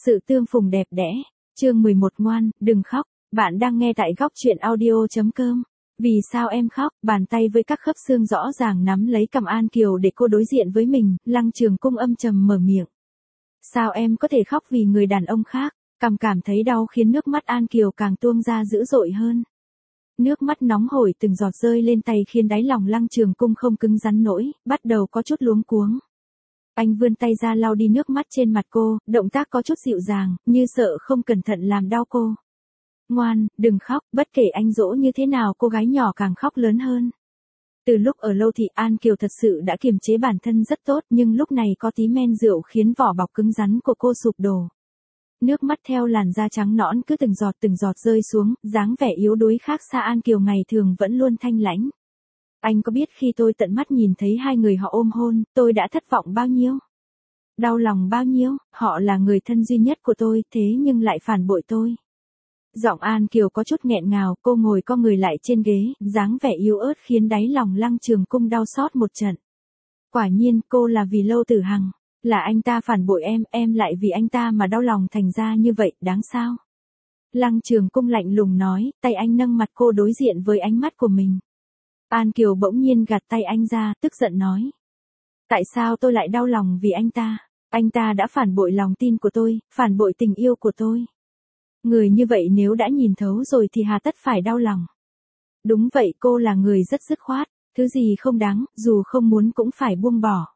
Sự tương phùng đẹp đẽ. Chương 11 ngoan, đừng khóc. Bạn đang nghe tại góc truyện audio.com. Vì sao em khóc? Bàn tay với các khớp xương rõ ràng nắm lấy cằm An Kiều để cô đối diện với mình, Lăng Trường Cung âm trầm mở miệng. Sao em có thể khóc vì người đàn ông khác? Cảm thấy đau khiến nước mắt An Kiều càng tuôn ra dữ dội hơn. Nước mắt nóng hổi từng giọt rơi lên tay khiến đáy lòng Lăng Trường Cung không cứng rắn nổi, bắt đầu có chút luống cuống. Anh vươn tay ra lau đi nước mắt trên mặt cô, động tác có chút dịu dàng, như sợ không cẩn thận làm đau cô. Ngoan, đừng khóc, bất kể anh dỗ như thế nào cô gái nhỏ càng khóc lớn hơn. Từ lúc ở lâu thì An Kiều thật sự đã kiềm chế bản thân rất tốt, nhưng lúc này có tí men rượu khiến vỏ bọc cứng rắn của cô sụp đổ. Nước mắt theo làn da trắng nõn cứ từng giọt rơi xuống, dáng vẻ yếu đuối khác xa An Kiều ngày thường vẫn luôn thanh lãnh. Anh có biết khi tôi tận mắt nhìn thấy hai người họ ôm hôn, tôi đã thất vọng bao nhiêu? Đau lòng bao nhiêu? Họ là người thân duy nhất của tôi, thế nhưng lại phản bội tôi. Giọng An Kiều có chút nghẹn ngào, cô ngồi co người lại trên ghế, dáng vẻ yếu ớt khiến đáy lòng Lăng Trường Cung đau xót một trận. Quả nhiên, cô là vì Lâu Tử Hằng. Là anh ta phản bội em lại vì anh ta mà đau lòng thành ra như vậy, đáng sao? Lăng Trường Cung lạnh lùng nói, tay anh nâng mặt cô đối diện với ánh mắt của mình. An Kiều bỗng nhiên gạt tay anh ra, tức giận nói. Tại sao tôi lại đau lòng vì anh ta? Anh ta đã phản bội lòng tin của tôi, phản bội tình yêu của tôi. Người như vậy nếu đã nhìn thấu rồi thì hà tất phải đau lòng. Đúng vậy, cô là người rất dứt khoát, thứ gì không đáng, dù không muốn cũng phải buông bỏ.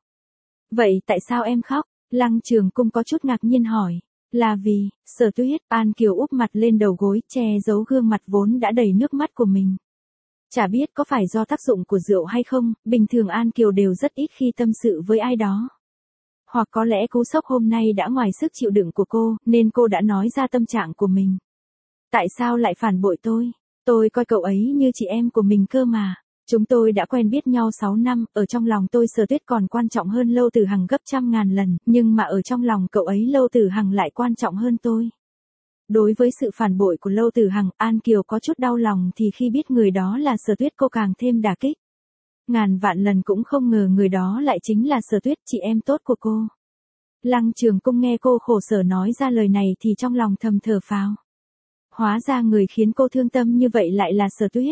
Vậy tại sao em khóc? Lăng Trường Cung có chút ngạc nhiên hỏi. Là vì, Sở Tuyết. An Kiều úp mặt lên đầu gối, che giấu gương mặt vốn đã đầy nước mắt của mình. Chả biết có phải do tác dụng của rượu hay không, bình thường An Kiều đều rất ít khi tâm sự với ai đó. Hoặc có lẽ cú sốc hôm nay đã ngoài sức chịu đựng của cô, nên cô đã nói ra tâm trạng của mình. Tại sao lại phản bội tôi? Tôi coi cậu ấy như chị em của mình cơ mà. Chúng tôi đã quen biết nhau 6 năm, ở trong lòng tôi Sở Tuyết còn quan trọng hơn Lâu Tử Hằng gấp trăm ngàn lần, nhưng mà ở trong lòng cậu ấy Lâu Tử Hằng lại quan trọng hơn tôi. Đối với sự phản bội của Lâu Tử Hằng, An Kiều có chút đau lòng thì khi biết người đó là Sở Tuyết cô càng thêm đả kích. Ngàn vạn lần cũng không ngờ người đó lại chính là Sở Tuyết, chị em tốt của cô. Lăng Trường Cung nghe cô khổ sở nói ra lời này thì trong lòng thầm thở phào. Hóa ra người khiến cô thương tâm như vậy lại là Sở Tuyết.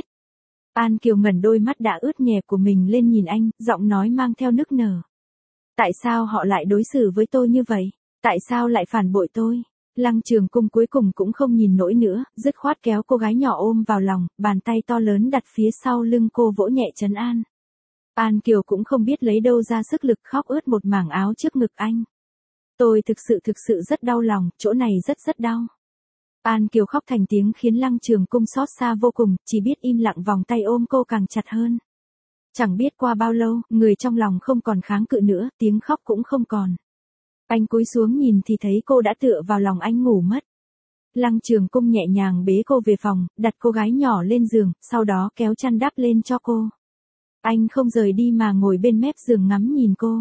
An Kiều ngẩng đôi mắt đã ướt nhẹp của mình lên nhìn anh, giọng nói mang theo nức nở. Tại sao họ lại đối xử với tôi như vậy? Tại sao lại phản bội tôi? Lăng Trường Cung cuối cùng cũng không nhìn nổi nữa, dứt khoát kéo cô gái nhỏ ôm vào lòng, bàn tay to lớn đặt phía sau lưng cô vỗ nhẹ trấn an. An Kiều cũng không biết lấy đâu ra sức lực khóc ướt một mảng áo trước ngực anh. Tôi thực sự rất đau lòng, chỗ này rất đau. An Kiều khóc thành tiếng khiến Lăng Trường Cung xót xa vô cùng, chỉ biết im lặng vòng tay ôm cô càng chặt hơn. Chẳng biết qua bao lâu, người trong lòng không còn kháng cự nữa, tiếng khóc cũng không còn. Anh cúi xuống nhìn thì thấy cô đã tựa vào lòng anh ngủ mất. Lăng Trường Cung nhẹ nhàng bế cô về phòng, đặt cô gái nhỏ lên giường, sau đó kéo chăn đắp lên cho cô. Anh không rời đi mà ngồi bên mép giường ngắm nhìn cô.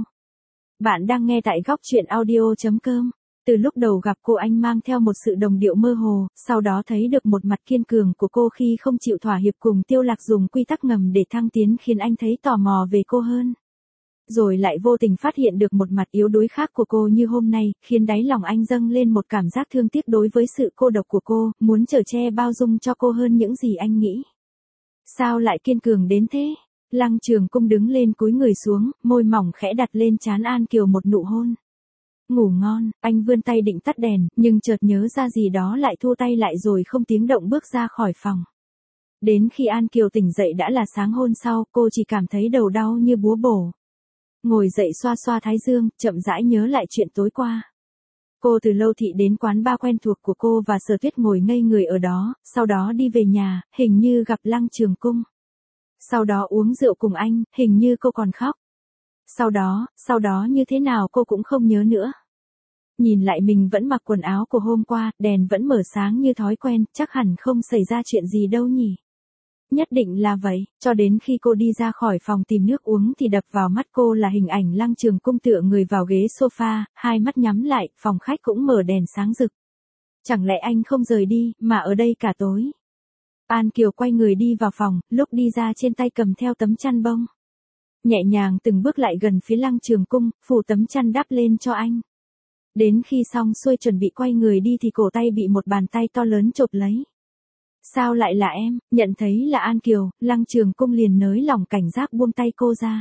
Bạn đang nghe tại góc truyện audio.com. Từ lúc đầu gặp cô anh mang theo một sự đồng điệu mơ hồ, sau đó thấy được một mặt kiên cường của cô khi không chịu thỏa hiệp cùng Tiêu Lạc dùng quy tắc ngầm để thăng tiến khiến anh thấy tò mò về cô hơn. Rồi lại vô tình phát hiện được một mặt yếu đuối khác của cô như hôm nay, khiến đáy lòng anh dâng lên một cảm giác thương tiếc đối với sự cô độc của cô, muốn chở che bao dung cho cô hơn những gì anh nghĩ. Sao lại kiên cường đến thế? Lăng Trường Cung đứng lên cúi người xuống, môi mỏng khẽ đặt lên trán An Kiều một nụ hôn. Ngủ ngon, anh vươn tay định tắt đèn, nhưng chợt nhớ ra gì đó lại thu tay lại rồi không tiếng động bước ra khỏi phòng. Đến khi An Kiều tỉnh dậy đã là sáng hôm sau, cô chỉ cảm thấy đầu đau như búa bổ. Ngồi dậy xoa xoa thái dương, chậm rãi nhớ lại chuyện tối qua. Cô từ Lâu thị đến quán bar quen thuộc của cô và Sở Tuyết ngồi ngây người ở đó, sau đó đi về nhà, hình như gặp Lăng Trường Cung. Sau đó uống rượu cùng anh, hình như cô còn khóc. Sau đó như thế nào cô cũng không nhớ nữa. Nhìn lại mình vẫn mặc quần áo của hôm qua, đèn vẫn mở sáng như thói quen, chắc hẳn không xảy ra chuyện gì đâu nhỉ. Nhất định là vậy, cho đến khi cô đi ra khỏi phòng tìm nước uống thì đập vào mắt cô là hình ảnh Lăng Trường Cung tựa người vào ghế sofa, hai mắt nhắm lại, phòng khách cũng mở đèn sáng rực. Chẳng lẽ anh không rời đi, mà ở đây cả tối? An Kiều quay người đi vào phòng, lúc đi ra trên tay cầm theo tấm chăn bông. Nhẹ nhàng từng bước lại gần phía Lăng Trường Cung, phủ tấm chăn đắp lên cho anh. Đến khi xong xuôi chuẩn bị quay người đi thì cổ tay bị một bàn tay to lớn chộp lấy. Sao lại là em? Nhận thấy là An Kiều, Lăng Trường Cung liền nới lỏng cảnh giác buông tay cô ra.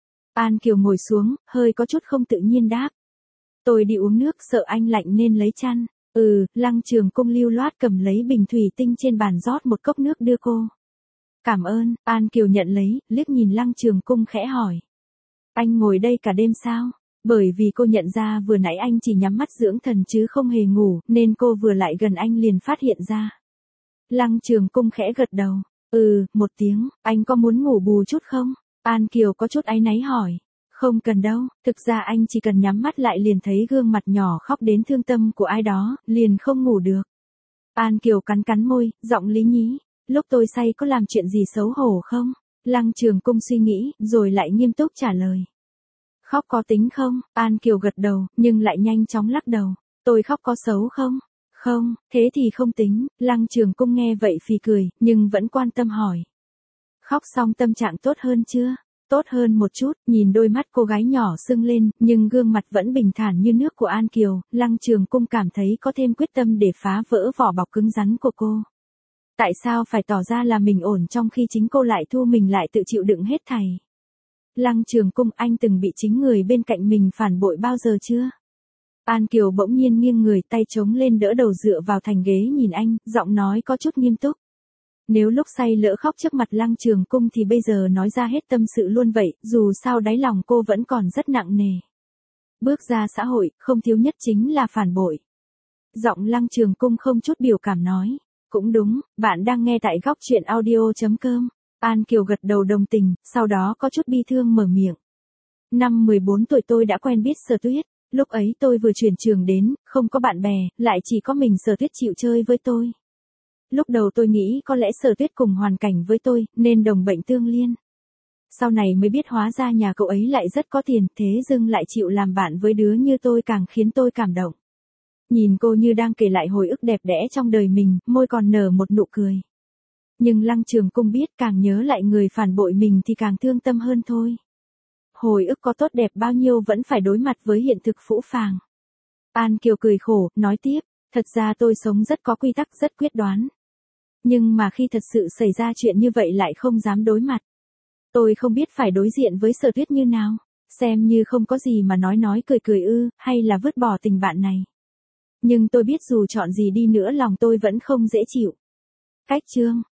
An Kiều ngồi xuống, hơi có chút không tự nhiên đáp. Tôi đi uống nước sợ anh lạnh nên lấy chăn. Lăng Trường Cung lưu loát cầm lấy bình thủy tinh trên bàn rót một cốc nước đưa cô. Cảm ơn, An Kiều nhận lấy, liếc nhìn Lăng Trường Cung khẽ hỏi. Anh ngồi đây cả đêm sao? Bởi vì cô nhận ra vừa nãy anh chỉ nhắm mắt dưỡng thần chứ không hề ngủ, nên cô vừa lại gần anh liền phát hiện ra. Lăng Trường Cung khẽ gật đầu. Một tiếng, anh có muốn ngủ bù chút không? An Kiều có chút áy náy hỏi. Không cần đâu, thực ra anh chỉ cần nhắm mắt lại liền thấy gương mặt nhỏ khóc đến thương tâm của ai đó, liền không ngủ được. An Kiều cắn cắn môi, giọng lý nhí. Lúc tôi say có làm chuyện gì xấu hổ không? Lăng Trường Cung suy nghĩ, rồi lại nghiêm túc trả lời. Khóc có tính không? An Kiều gật đầu, nhưng lại nhanh chóng lắc đầu. Tôi khóc có xấu không? Không, thế thì không tính. Lăng Trường Cung nghe vậy phì cười, nhưng vẫn quan tâm hỏi. Khóc xong tâm trạng tốt hơn chưa? Tốt hơn một chút, nhìn đôi mắt cô gái nhỏ sưng lên, nhưng gương mặt vẫn bình thản như nước của An Kiều, Lăng Trường Cung cảm thấy có thêm quyết tâm để phá vỡ vỏ bọc cứng rắn của cô. Tại sao phải tỏ ra là mình ổn trong khi chính cô lại thu mình lại tự chịu đựng hết thảy? Lăng Trường Cung, anh từng bị chính người bên cạnh mình phản bội bao giờ chưa? An Kiều bỗng nhiên nghiêng người, tay chống lên đỡ đầu dựa vào thành ghế nhìn anh, giọng nói có chút nghiêm túc. Nếu lúc say lỡ khóc trước mặt Lăng Trường Cung thì bây giờ nói ra hết tâm sự luôn vậy, dù sao đáy lòng cô vẫn còn rất nặng nề. Bước ra xã hội, không thiếu nhất chính là phản bội. Giọng Lăng Trường Cung không chút biểu cảm nói. Cũng đúng, bạn đang nghe tại góc truyện audio.com. An Kiều gật đầu đồng tình, sau đó có chút bi thương mở miệng. Năm 14 tuổi tôi đã quen biết Sở Tuyết. Lúc ấy tôi vừa chuyển trường đến, không có bạn bè, lại chỉ có mình Sở Tuyết chịu chơi với tôi. Lúc đầu tôi nghĩ có lẽ Sở Tuyết cùng hoàn cảnh với tôi, nên đồng bệnh tương liên. Sau này mới biết hóa ra nhà cậu ấy lại rất có tiền, thế dưng lại chịu làm bạn với đứa như tôi càng khiến tôi cảm động. Nhìn cô như đang kể lại hồi ức đẹp đẽ trong đời mình, môi còn nở một nụ cười. Nhưng Lăng Trường Cung biết càng nhớ lại người phản bội mình thì càng thương tâm hơn thôi. Hồi ức có tốt đẹp bao nhiêu vẫn phải đối mặt với hiện thực phũ phàng. An Kiều cười khổ, nói tiếp, thật ra tôi sống rất có quy tắc, rất quyết đoán. Nhưng mà khi thật sự xảy ra chuyện như vậy lại không dám đối mặt. Tôi không biết phải đối diện với Sở Tuyết như nào, xem như không có gì mà nói cười cười hay là vứt bỏ tình bạn này. Nhưng tôi biết dù chọn gì đi nữa lòng tôi vẫn không dễ chịu. Cách chương